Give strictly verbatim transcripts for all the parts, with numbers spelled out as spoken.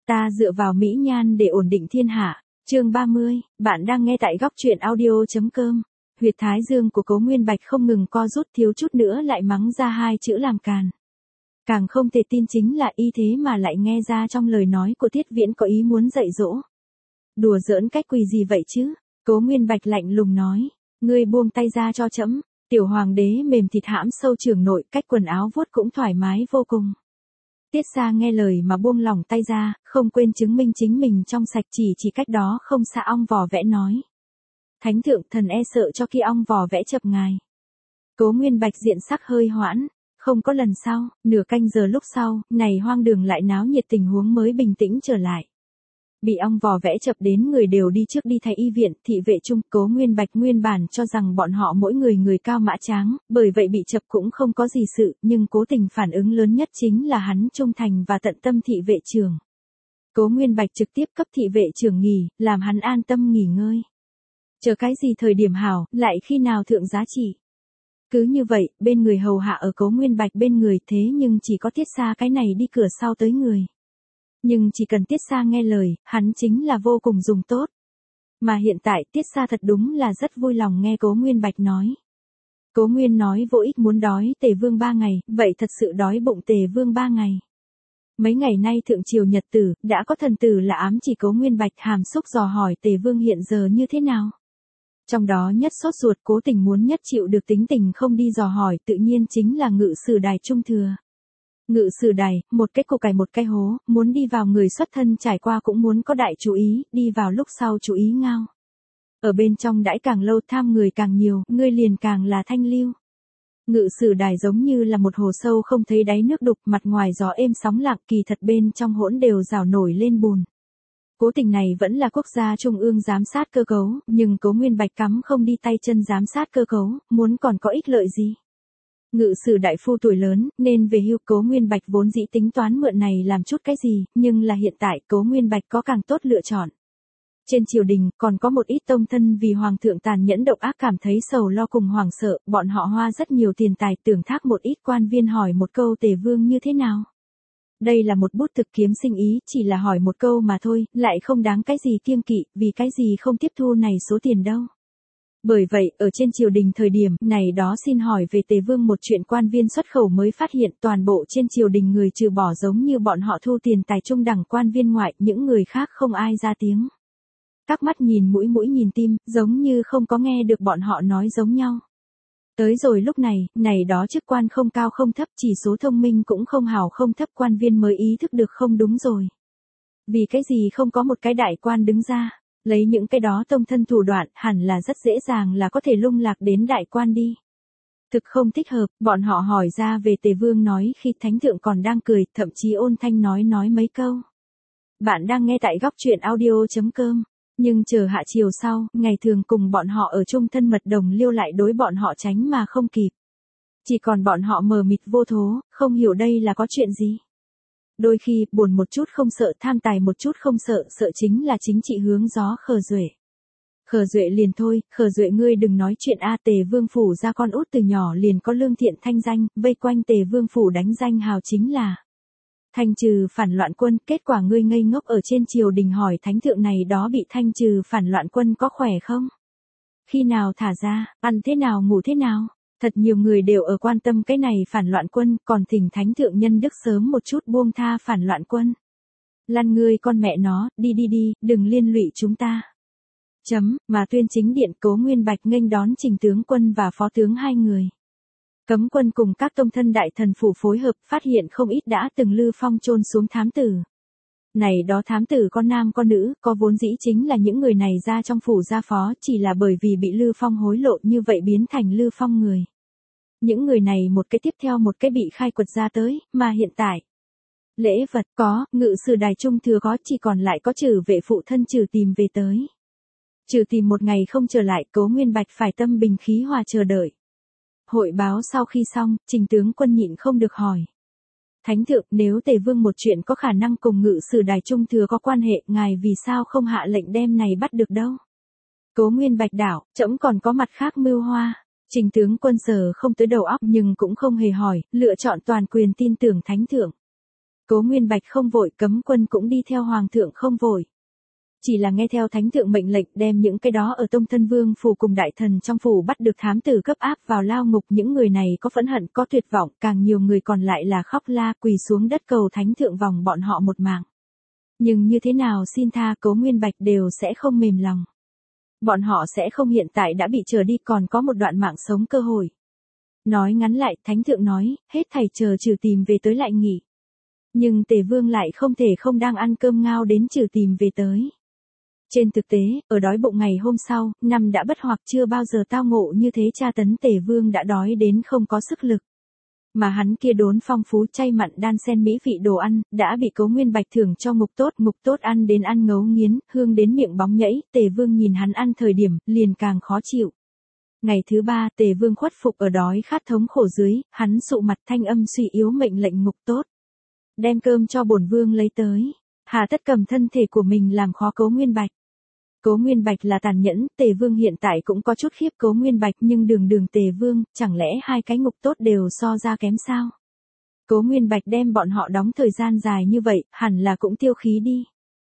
Ta dựa vào mỹ nhan để ổn định thiên hạ. Chương ba mươi, bạn đang nghe tại góc truyện audio.com. Huyệt thái dương của Cố Nguyên Bạch không ngừng co rút, thiếu chút nữa lại mắng ra hai chữ làm càn. Càng không thể tin chính là y thế mà lại nghe ra trong lời nói của Tiết Viễn có ý muốn dạy dỗ. Đùa giỡn cách quỳ gì vậy chứ? Cố Nguyên Bạch lạnh lùng nói, ngươi buông tay ra cho trẫm. Tiểu hoàng đế mềm thịt hãm sâu trường nội, cách quần áo vuốt cũng thoải mái vô cùng. Tiết Sa nghe lời mà buông lỏng tay ra, không quên chứng minh chính mình trong sạch, chỉ chỉ cách đó không xa ong vò vẽ nói. Thánh thượng, thần e sợ cho khi ong vò vẽ chập ngài. Cố Nguyên Bạch diện sắc hơi hoãn, không có lần sau, nửa canh giờ lúc sau, này hoang đường lại náo nhiệt, tình huống mới bình tĩnh trở lại. Bị ong vò vẽ chập đến người đều đi trước đi thay y viện, thị vệ chung. Cố Nguyên Bạch nguyên bản cho rằng bọn họ mỗi người người cao mã tráng, bởi vậy bị chập cũng không có gì sự, nhưng cố tình phản ứng lớn nhất chính là hắn trung thành và tận tâm thị vệ trưởng. Cố Nguyên Bạch trực tiếp cấp thị vệ trưởng nghỉ, làm hắn an tâm nghỉ ngơi. Chờ cái gì thời điểm hảo, lại khi nào thượng giá trị. Cứ như vậy, bên người hầu hạ ở Cố Nguyên Bạch bên người, thế nhưng chỉ có Tiết Sa cái này đi cửa sau tới người. Nhưng chỉ cần Tiết Sa nghe lời, hắn chính là vô cùng dùng tốt. Mà hiện tại Tiết Sa thật đúng là rất vui lòng nghe Cố Nguyên Bạch nói. Cố Nguyên nói vô ích muốn đói Tề Vương ba ngày, vậy thật sự đói bụng Tề Vương ba ngày. Mấy ngày nay thượng triều nhật tử, đã có thần tử là ám chỉ Cố Nguyên Bạch hàm xúc dò hỏi Tề Vương hiện giờ như thế nào. Trong đó nhất sốt ruột, cố tình muốn nhất chịu được tính tình không đi dò hỏi, tự nhiên chính là Ngự Sử Đài Trung Thừa. Ngự Sử Đài, một cái cục cải một cái hố, muốn đi vào người xuất thân trải qua cũng muốn có đại chú ý, đi vào lúc sau chú ý ngao. Ở bên trong đãi càng lâu tham người càng nhiều, ngươi liền càng là thanh lưu. Ngự Sử Đài giống như là một hồ sâu không thấy đáy nước đục, mặt ngoài gió êm sóng lặng, kỳ thật bên trong hỗn đều rào nổi lên bùn. Cố tình này vẫn là quốc gia trung ương giám sát cơ cấu, nhưng Cố Nguyên Bạch cắm không đi tay chân giám sát cơ cấu, muốn còn có ích lợi gì. Ngự sử đại phu tuổi lớn, nên về hưu. Cố Nguyên Bạch vốn dĩ tính toán mượn này làm chút cái gì, nhưng là hiện tại Cố Nguyên Bạch có càng tốt lựa chọn. Trên triều đình, còn có một ít tông thân vì hoàng thượng tàn nhẫn độc ác cảm thấy sầu lo cùng hoảng sợ, bọn họ hoa rất nhiều tiền tài tưởng thác một ít quan viên hỏi một câu Tề Vương như thế nào. Đây là một bút thực kiếm sinh ý, chỉ là hỏi một câu mà thôi, lại không đáng cái gì kiêng kỵ, vì cái gì không tiếp thu này số tiền đâu. Bởi vậy, ở trên triều đình thời điểm này đó xin hỏi về Tề Vương một chuyện quan viên xuất khẩu mới phát hiện toàn bộ trên triều đình người trừ bỏ giống như bọn họ thu tiền tài trung đẳng quan viên ngoại, những người khác không ai ra tiếng. Các mắt nhìn mũi mũi nhìn tim, giống như không có nghe được bọn họ nói giống nhau. Tới rồi lúc này, này đó chức quan không cao không thấp, chỉ số thông minh cũng không hảo không thấp quan viên mới ý thức được không đúng rồi. Vì cái gì không có một cái đại quan đứng ra, lấy những cái đó tông thân thủ đoạn, hẳn là rất dễ dàng là có thể lung lạc đến đại quan đi. Thực không thích hợp, bọn họ hỏi ra về Tề Vương nói khi thánh thượng còn đang cười, thậm chí ôn thanh nói nói mấy câu. Bạn đang nghe tại góc truyện audio.com. Nhưng chờ hạ chiều sau, ngày thường cùng bọn họ ở chung thân mật đồng liêu lại đối bọn họ tránh mà không kịp. Chỉ còn bọn họ mờ mịt vô thố, không hiểu đây là có chuyện gì. Đôi khi, buồn một chút không sợ, tham tài một chút không sợ, sợ chính là chính trị hướng gió Khờ Duệ. Khờ Duệ liền thôi, Khờ Duệ ngươi đừng nói chuyện a. Tề Vương phủ ra con út từ nhỏ liền có lương thiện thanh danh, vây quanh Tề Vương phủ đánh danh hào chính là thanh trừ phản loạn quân. Kết quả ngươi ngây ngốc ở trên triều đình hỏi thánh thượng này đó bị thanh trừ phản loạn quân có khỏe không? Khi nào thả ra, ăn thế nào ngủ thế nào? Thật nhiều người đều ở quan tâm cái này phản loạn quân, còn thỉnh thánh thượng nhân đức sớm một chút buông tha phản loạn quân. Lăn ngươi con mẹ nó, đi đi đi, đừng liên lụy chúng ta. Chấm, mà tuyên chính điện Cố Nguyên Bạch nghênh đón Trình tướng quân và phó tướng hai người. Cấm quân cùng các tông thân đại thần phủ phối hợp, phát hiện không ít đã từng Lư Phong chôn xuống thám tử. Này đó thám tử con nam con nữ, có vốn dĩ chính là những người này ra trong phủ gia phó, chỉ là bởi vì bị Lư Phong hối lộ như vậy biến thành Lư Phong người. Những người này một cái tiếp theo một cái bị khai quật ra tới, mà hiện tại. Lễ vật có, Ngự Sử Đài Trung Thừa có, chỉ còn lại có Trừ vệ phụ thân Trừ tìm về tới. Trừ tìm một ngày không trở lại, Cố Nguyên Bạch phải tâm bình khí hòa chờ đợi. Hội báo sau khi xong, Trình tướng quân nhịn không được hỏi. Thánh thượng, nếu Tề Vương một chuyện có khả năng cùng Ngự Sử Đài Trung Thừa có quan hệ, ngài vì sao không hạ lệnh đem này bắt được đâu? Cố Nguyên Bạch đảo, trẫm còn có mặt khác mưu hoa. Trình tướng quân sở không tới đầu óc nhưng cũng không hề hỏi, lựa chọn toàn quyền tin tưởng thánh thượng. Cố Nguyên Bạch không vội, cấm quân cũng đi theo hoàng thượng không vội. Chỉ là nghe theo thánh thượng mệnh lệnh đem những cái đó ở Tông Thân Vương phủ cùng đại thần trong phủ bắt được thám tử cấp áp vào lao ngục. Những người này có phẫn hận, có tuyệt vọng, càng nhiều người còn lại là khóc la quỳ xuống đất cầu thánh thượng vòng bọn họ một mạng. Nhưng như thế nào xin tha Cố Nguyên Bạch đều sẽ không mềm lòng. Bọn họ sẽ không hiện tại đã bị chờ đi, còn có một đoạn mạng sống cơ hội. Nói ngắn lại, thánh thượng nói, hết thảy chờ trừ tìm về tới lại nghỉ. Nhưng Tề Vương lại không thể không đang ăn cơm ngao đến trừ tìm về tới. Trên thực tế, ở đói bụng ngày hôm sau, năm đã bất hoặc chưa bao giờ tao ngộ như thế tra tấn Tề Vương đã đói đến không có sức lực. Mà hắn kia đốn phong phú chay mặn đan xen mỹ vị đồ ăn, đã bị Cố Nguyên Bạch thưởng cho ngục tốt, ngục tốt ăn đến ăn ngấu nghiến, hương đến miệng bóng nhảy, Tề Vương nhìn hắn ăn thời điểm, liền càng khó chịu. Ngày thứ ba, Tề Vương khuất phục ở đói khát thống khổ dưới, hắn sụ mặt thanh âm suy yếu mệnh lệnh ngục tốt. Đem cơm cho bổn vương lấy tới. Hà tất cầm thân thể của mình làm khó Cố Nguyên Bạch. Cố Nguyên Bạch là tàn nhẫn, Tề Vương hiện tại cũng có chút khiếp Cố Nguyên Bạch, nhưng đường đường Tề Vương, chẳng lẽ hai cái ngục tốt đều so ra kém sao? Cố Nguyên Bạch đem bọn họ đóng thời gian dài như vậy, hẳn là cũng tiêu khí đi.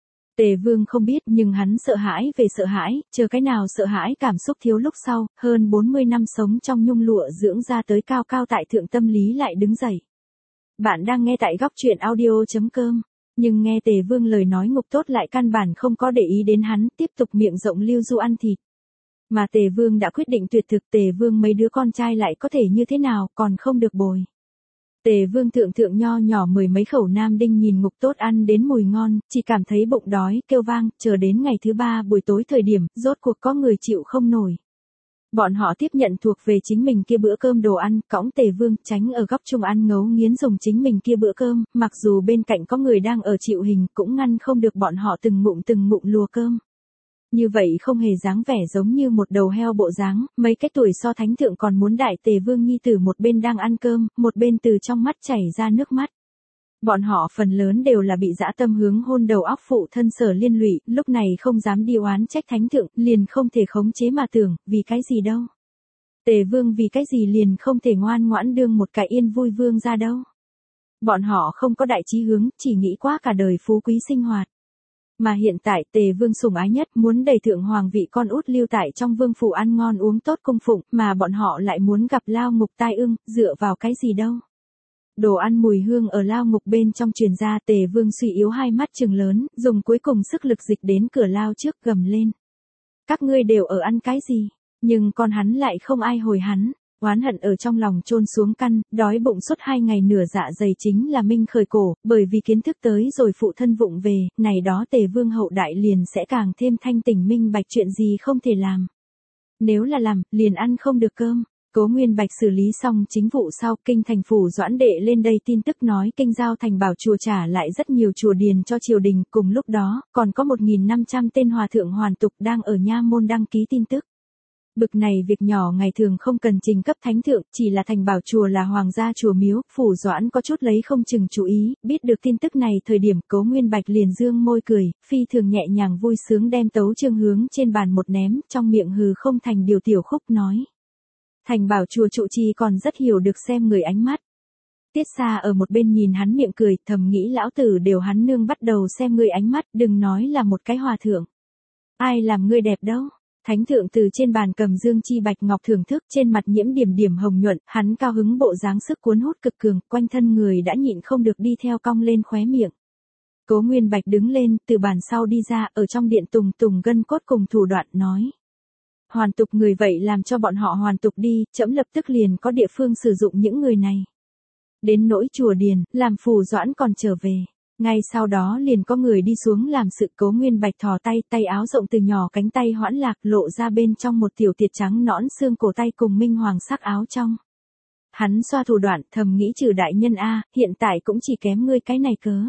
Tề Vương không biết, nhưng hắn sợ hãi về sợ hãi, chờ cái nào sợ hãi cảm xúc thiếu lúc sau, hơn bốn mươi năm sống trong nhung lụa dưỡng ra tới cao cao tại thượng tâm lý lại đứng dậy. Bạn đang nghe tại góc truyện audio chấm com. Nhưng nghe Tề Vương lời nói ngục tốt lại căn bản không có để ý đến hắn, tiếp tục miệng rộng lưu du ăn thịt. Mà Tề Vương đã quyết định tuyệt thực, Tề Vương mấy đứa con trai lại có thể như thế nào, còn không được bồi. Tề Vương thượng thượng nho nhỏ mười mấy khẩu nam đinh nhìn ngục tốt ăn đến mùi ngon, chỉ cảm thấy bụng đói, kêu vang, chờ đến ngày thứ ba buổi tối thời điểm, rốt cuộc có người chịu không nổi. Bọn họ tiếp nhận thuộc về chính mình kia bữa cơm đồ ăn, cõng Tề Vương tránh ở góc chung ăn ngấu nghiến dùng chính mình kia bữa cơm, mặc dù bên cạnh có người đang ở chịu hình cũng ngăn không được bọn họ từng ngụm từng ngụm lùa cơm. Như vậy không hề dáng vẻ giống như một đầu heo bộ dáng, mấy cái tuổi so thánh thượng còn muốn đại Tề Vương nhi tử một bên đang ăn cơm, một bên từ trong mắt chảy ra nước mắt. Bọn họ phần lớn đều là bị dã tâm hướng hôn đầu óc phụ thân Sở liên lụy, lúc này không dám đi oán trách thánh thượng, liền không thể khống chế mà tưởng, vì cái gì đâu. Tề Vương vì cái gì liền không thể ngoan ngoãn đương một cái yên vui vương ra đâu. Bọn họ không có đại chí hướng, chỉ nghĩ quá cả đời phú quý sinh hoạt. Mà hiện tại Tề Vương sủng ái nhất muốn đẩy thượng hoàng vị con út lưu tại trong vương phủ ăn ngon uống tốt cung phụng, mà bọn họ lại muốn gặp lao ngục tai ương, dựa vào cái gì đâu. Đồ ăn mùi hương ở lao ngục bên trong truyền ra, Tề Vương suy yếu hai mắt trừng lớn, dùng cuối cùng sức lực dịch đến cửa lao trước gầm lên. Các ngươi đều ở ăn cái gì? Nhưng con hắn lại không ai hồi hắn, oán hận ở trong lòng chôn xuống căn, đói bụng suốt hai ngày nửa dạ dày chính là minh khởi cổ, bởi vì kiến thức tới rồi phụ thân vụng về, này đó Tề Vương hậu đại liền sẽ càng thêm thanh tỉnh minh bạch chuyện gì không thể làm. Nếu là làm, liền ăn không được cơm. Cố Nguyên Bạch xử lý xong chính vụ sau, kinh thành phủ Doãn Đệ lên đây tin tức nói kinh giao thành bảo chùa trả lại rất nhiều chùa điền cho triều đình, cùng lúc đó, còn có một nghìn năm trăm tên hòa thượng hoàn tục đang ở nha môn đăng ký tin tức. Bực này việc nhỏ ngày thường không cần trình cấp thánh thượng, chỉ là thành bảo chùa là hoàng gia chùa miếu, phủ Doãn có chút lấy không chừng chú ý, biết được tin tức này thời điểm Cố Nguyên Bạch liền dương môi cười, phi thường nhẹ nhàng vui sướng đem tấu chương hướng trên bàn một ném, trong miệng hừ không thành điều tiểu khúc nói. Thành bảo chùa trụ trì còn rất hiểu được xem người ánh mắt. Tiết Xa ở một bên nhìn hắn miệng cười, thầm nghĩ lão tử đều hắn nương bắt đầu xem người ánh mắt, đừng nói là một cái hòa thượng. Ai làm ngươi đẹp đâu? Thánh thượng từ trên bàn cầm dương chi bạch ngọc thưởng thức, trên mặt nhiễm điểm điểm hồng nhuận, hắn cao hứng bộ dáng sức cuốn hút cực cường, quanh thân người đã nhịn không được đi theo cong lên khóe miệng. Cố Nguyên Bạch đứng lên, từ bàn sau đi ra, ở trong điện tùng tùng gân cốt cùng thủ đoạn nói. Hoàn tục người vậy làm cho bọn họ hoàn tục đi, trẫm lập tức liền có địa phương sử dụng những người này. Đến nỗi chùa điền, làm phù Doãn còn trở về. Ngay sau đó liền có người đi xuống làm sự. Cố Nguyên Bạch thò tay, tay áo rộng từ nhỏ cánh tay hoãn lạc lộ ra bên trong một tiểu tiệt trắng nõn xương cổ tay cùng minh hoàng sắc áo trong. Hắn xoa thủ đoạn thầm nghĩ trừ đại nhân A, hiện tại cũng chỉ kém ngươi cái này cớ.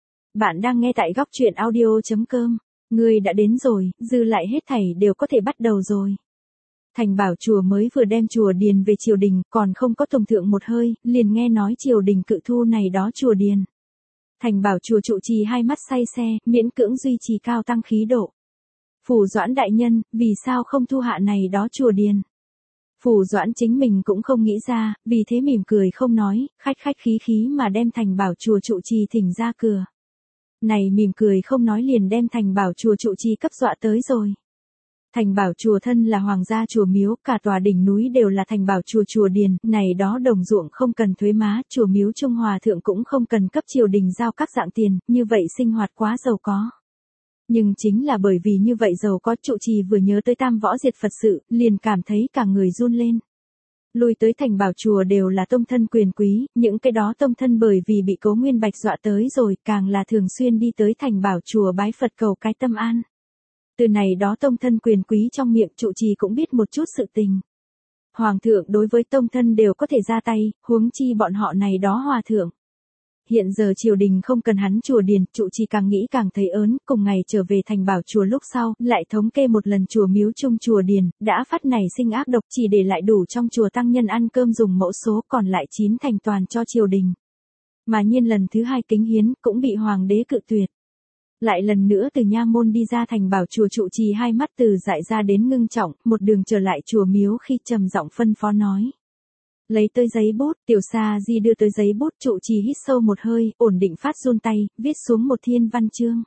Bạn đang nghe tại góc truyện audio chấm com. Ngươi đã đến rồi, dư lại hết thảy đều có thể bắt đầu rồi. Thành bảo chùa mới vừa đem chùa điền về triều đình, còn không có tùng thượng một hơi, liền nghe nói triều đình cự thu này đó chùa điền. Thành bảo chùa trụ trì hai mắt say xe, miễn cưỡng duy trì cao tăng khí độ. Phủ Doãn đại nhân, vì sao không thu hạ này đó chùa điền? Phù Doãn chính mình cũng không nghĩ ra, vì thế mỉm cười không nói, khách khách khí khí mà đem Thành Bảo chùa trụ trì thỉnh ra cửa. Này mỉm cười không nói liền đem Thành Bảo chùa trụ trì cấp dọa tới rồi. Thành Bảo chùa thân là hoàng gia chùa miếu, cả tòa đỉnh núi đều là Thành Bảo chùa chùa điền, này đó đồng ruộng không cần thuế má, chùa miếu Trung Hòa thượng cũng không cần cấp triều đình giao các dạng tiền, như vậy sinh hoạt quá giàu có. Nhưng chính là bởi vì như vậy giàu có, trụ trì vừa nhớ tới Tam Võ Diệt Phật sự, liền cảm thấy cả người run lên. Lui tới Thành Bảo chùa đều là tông thân quyền quý, những cái đó tông thân bởi vì bị Cố Nguyên Bạch dọa tới rồi, càng là thường xuyên đi tới Thành Bảo chùa bái Phật cầu cái tâm an. Từ này đó tông thân quyền quý trong miệng trụ trì cũng biết một chút sự tình. Hoàng thượng đối với tông thân đều có thể ra tay, huống chi bọn họ này đó hòa thượng. Hiện giờ triều đình không cần hắn chùa điền, trụ trì càng nghĩ càng thấy ớn, cùng ngày trở về Thành Bảo chùa lúc sau, lại thống kê một lần chùa miếu chung chùa điền, đã phát nảy sinh ác độc chỉ để lại đủ trong chùa tăng nhân ăn cơm dùng mẫu số, còn lại chín thành toàn cho triều đình. Mà nhiên lần thứ hai kính hiến, cũng bị hoàng đế cự tuyệt. Lại lần nữa từ nha môn đi ra Thành Bảo chùa trụ trì hai mắt từ dại ra đến ngưng trọng, một đường trở lại chùa miếu khi trầm giọng phân phó nói. Lấy tới giấy bút, tiểu sa di đưa tới giấy bút, trụ trì hít sâu một hơi, ổn định phát run tay, viết xuống một thiên văn chương.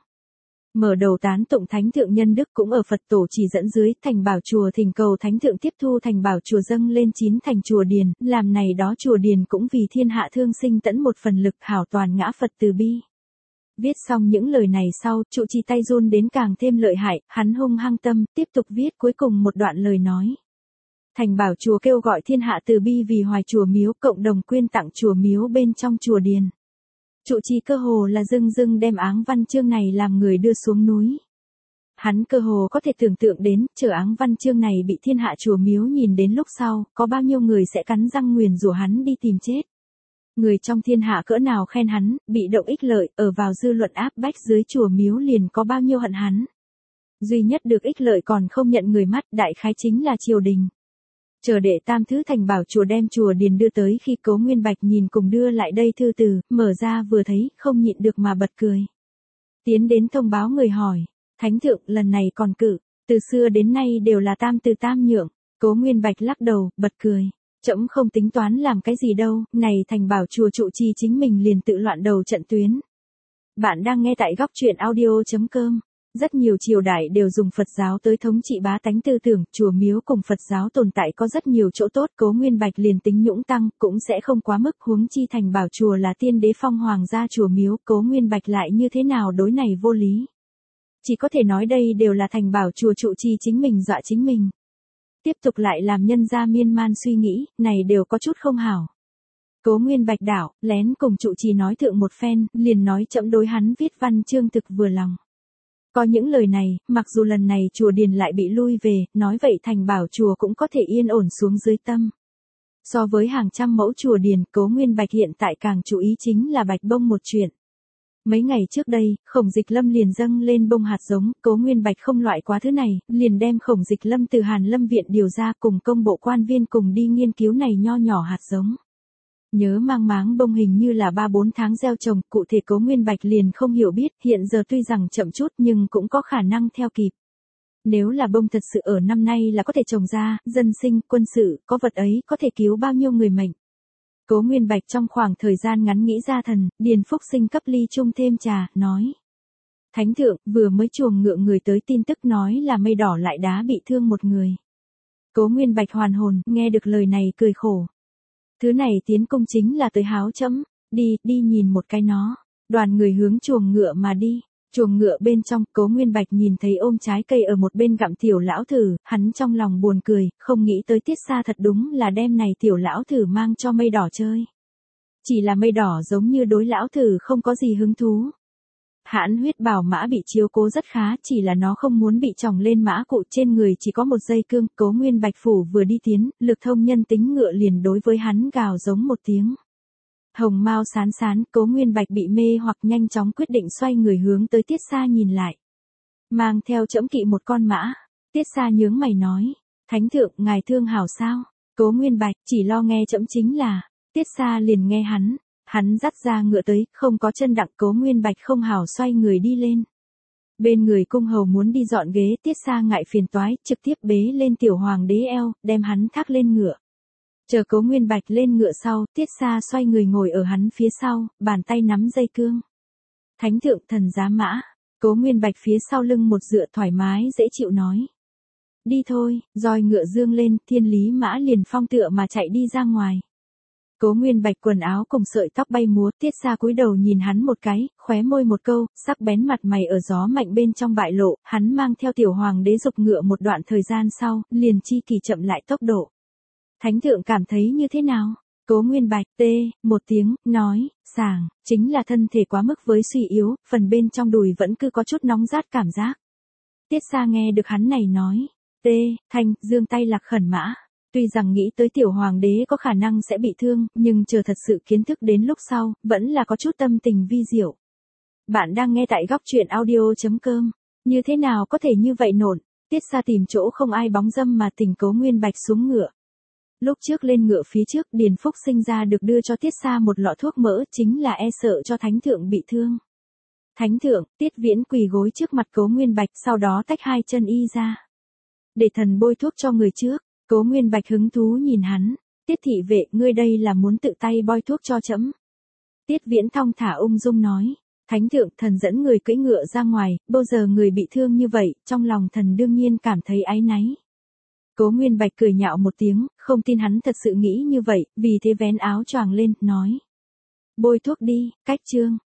Mở đầu tán tụng Thánh thượng nhân đức, cũng ở Phật tổ chỉ dẫn dưới, Thành Bảo chùa thỉnh cầu Thánh thượng tiếp thu Thành Bảo chùa dâng lên chín thành chùa điền, làm này đó chùa điền cũng vì thiên hạ thương sinh tẫn một phần lực, hảo toàn ngã Phật từ bi. Viết xong những lời này sau, trụ trì tay run đến càng thêm lợi hại, hắn hung hăng tâm, tiếp tục viết cuối cùng một đoạn lời nói. Thành Bảo chùa kêu gọi thiên hạ từ bi vì hoài chùa miếu, cộng đồng quyên tặng chùa miếu bên trong chùa điền. Trụ trì cơ hồ là dưng dưng đem áng văn chương này làm người đưa xuống núi. Hắn cơ hồ có thể tưởng tượng đến, chờ áng văn chương này bị thiên hạ chùa miếu nhìn đến lúc sau, có bao nhiêu người sẽ cắn răng nguyền rủa hắn đi tìm chết. Người trong thiên hạ cỡ nào khen hắn, bị động ích lợi, ở vào dư luận áp bách dưới chùa miếu liền có bao nhiêu hận hắn. Duy nhất được ích lợi còn không nhận người mắt, đại khái chính là triều đình. Chờ đệ tam thứ Thành Bảo chùa đem chùa điền đưa tới, khi Cố Nguyên Bạch nhìn cùng đưa lại đây thư từ, mở ra vừa thấy, không nhịn được mà bật cười. Tiến đến thông báo người hỏi, Thánh thượng lần này còn cử, từ xưa đến nay đều là tam từ tam nhượng. Cố Nguyên Bạch lắc đầu, bật cười. Trẫm không tính toán làm cái gì đâu, này Thành Bảo chùa trụ trì chính mình liền tự loạn đầu trận tuyến. Bạn đang nghe tại góc truyện audio chấm com. Rất nhiều triều đại đều dùng Phật giáo tới thống trị bá tánh tư tưởng, chùa miếu cùng Phật giáo tồn tại có rất nhiều chỗ tốt, Cố Nguyên Bạch liền tính nhũng tăng, cũng sẽ không quá mức, huống chi Thành Bảo chùa là tiên đế phong hoàng gia chùa miếu, Cố Nguyên Bạch lại như thế nào đối này vô lý. Chỉ có thể nói đây đều là Thành Bảo chùa trụ trì chính mình dọa chính mình. Tiếp tục lại làm nhân gia miên man suy nghĩ, này đều có chút không hảo. Cố Nguyên Bạch đảo, lén cùng trụ trì nói thượng một phen, liền nói chậm đối hắn viết văn chương thực vừa lòng. Có những lời này, mặc dù lần này chùa điền lại bị lui về, nói vậy Thành Bảo chùa cũng có thể yên ổn xuống dưới tâm. So với hàng trăm mẫu chùa điền, Cố Nguyên Bạch hiện tại càng chú ý chính là bạch bông một chuyện. Mấy ngày trước đây, Khổng Dịch Lâm liền dâng lên bông hạt giống, Cố Nguyên Bạch không loại quá thứ này, liền đem Khổng Dịch Lâm từ Hàn Lâm viện điều ra cùng công bộ quan viên cùng đi nghiên cứu này nho nhỏ hạt giống. Nhớ mang máng bông hình như là ba bốn tháng gieo trồng, cụ thể Cố Nguyên Bạch liền không hiểu biết, hiện giờ tuy rằng chậm chút nhưng cũng có khả năng theo kịp. Nếu là bông thật sự ở năm nay là có thể trồng ra, dân sinh, quân sự, có vật ấy có thể cứu bao nhiêu người mệnh. Cố Nguyên Bạch trong khoảng thời gian ngắn nghĩ ra thần, Điền Phúc Sinh cấp ly chung thêm trà, nói. Thánh thượng, vừa mới chuồng ngựa người tới tin tức nói là mây đỏ lại đá bị thương một người. Cố Nguyên Bạch hoàn hồn, nghe được lời này cười khổ. Thứ này tiến công chính là tới háo chấm, đi, đi nhìn một cái nó. Đoàn người hướng chuồng ngựa mà đi. Chuồng ngựa bên trong, Cố Nguyên Bạch nhìn thấy ôm trái cây ở một bên gặm tiểu lão thử, hắn trong lòng buồn cười, không nghĩ tới Tiết Sa thật đúng là đem này tiểu lão thử mang cho mây đỏ chơi. Chỉ là mây đỏ giống như đối lão thử không có gì hứng thú. Hãn huyết bảo mã bị chiếu cố rất khá, chỉ là nó không muốn bị tròng lên mã cụ, trên người chỉ có một dây cương. Cố Nguyên Bạch phủ vừa đi tiến, lực thông nhân tính ngựa liền đối với hắn gào giống một tiếng. Hồng mao sán sán, Cố Nguyên Bạch bị mê hoặc nhanh chóng quyết định xoay người hướng tới Tiết Sa nhìn lại. Mang theo trẫm kỵ một con mã. Tiết Sa nhướng mày nói, Thánh thượng, ngài thương hảo sao? Cố Nguyên Bạch, chỉ lo nghe trẫm chính là. Tiết Sa liền nghe hắn. Hắn dắt ra ngựa tới, không có chân đặng, Cố Nguyên Bạch không hảo xoay người đi lên. Bên người cung hầu muốn đi dọn ghế, Tiết Xa ngại phiền toái, trực tiếp bế lên tiểu hoàng đế eo, đem hắn thác lên ngựa. Chờ Cố Nguyên Bạch lên ngựa sau, Tiết Xa xoay người ngồi ở hắn phía sau, bàn tay nắm dây cương. Thánh thượng thần giá mã. Cố Nguyên Bạch phía sau lưng một dựa thoải mái dễ chịu nói. Đi thôi, roi ngựa dương lên, Thiên Lý mã liền phong tựa mà chạy đi ra ngoài. Cố Nguyên Bạch quần áo cùng sợi tóc bay múa, Tiết Xa cúi đầu nhìn hắn một cái, khóe môi một câu, sắc bén mặt mày ở gió mạnh bên trong bại lộ, hắn mang theo tiểu hoàng đế dục ngựa một đoạn thời gian sau, liền chi kỳ chậm lại tốc độ. Thánh thượng cảm thấy như thế nào? Cố Nguyên Bạch tê, một tiếng, nói, sảng, chính là thân thể quá mức với suy yếu, phần bên trong đùi vẫn cứ có chút nóng rát cảm giác. Tiết Xa nghe được hắn này nói, tê, thanh, dương tay lạc khẩn mã. Tuy rằng nghĩ tới tiểu hoàng đế có khả năng sẽ bị thương, nhưng chờ thật sự kiến thức đến lúc sau, vẫn là có chút tâm tình vi diệu. Bạn đang nghe tại góc truyện audio.com. Như thế nào có thể như vậy nổn? Tiết Xa tìm chỗ không ai bóng dâm mà tỉnh Cố Nguyên Bạch xuống ngựa. Lúc trước lên ngựa phía trước, Điền Phúc sinh ra được đưa cho Tiết Xa một lọ thuốc mỡ, chính là e sợ cho thánh thượng bị thương. Thánh thượng, Tiết Viễn quỳ gối trước mặt Cố Nguyên Bạch, sau đó tách hai chân y ra. Để thần bôi thuốc cho người trước. Cố Nguyên Bạch hứng thú nhìn hắn. Tiết thị vệ, ngươi đây là muốn tự tay bôi thuốc cho trẫm. Tiết Viễn thong thả ung dung nói. Thánh thượng, thần dẫn người cưỡi ngựa ra ngoài, bao giờ người bị thương như vậy, trong lòng thần đương nhiên cảm thấy áy náy. Cố Nguyên Bạch cười nhạo một tiếng, không tin hắn thật sự nghĩ như vậy, vì thế vén áo choàng lên, nói. Bôi thuốc đi, cách trương.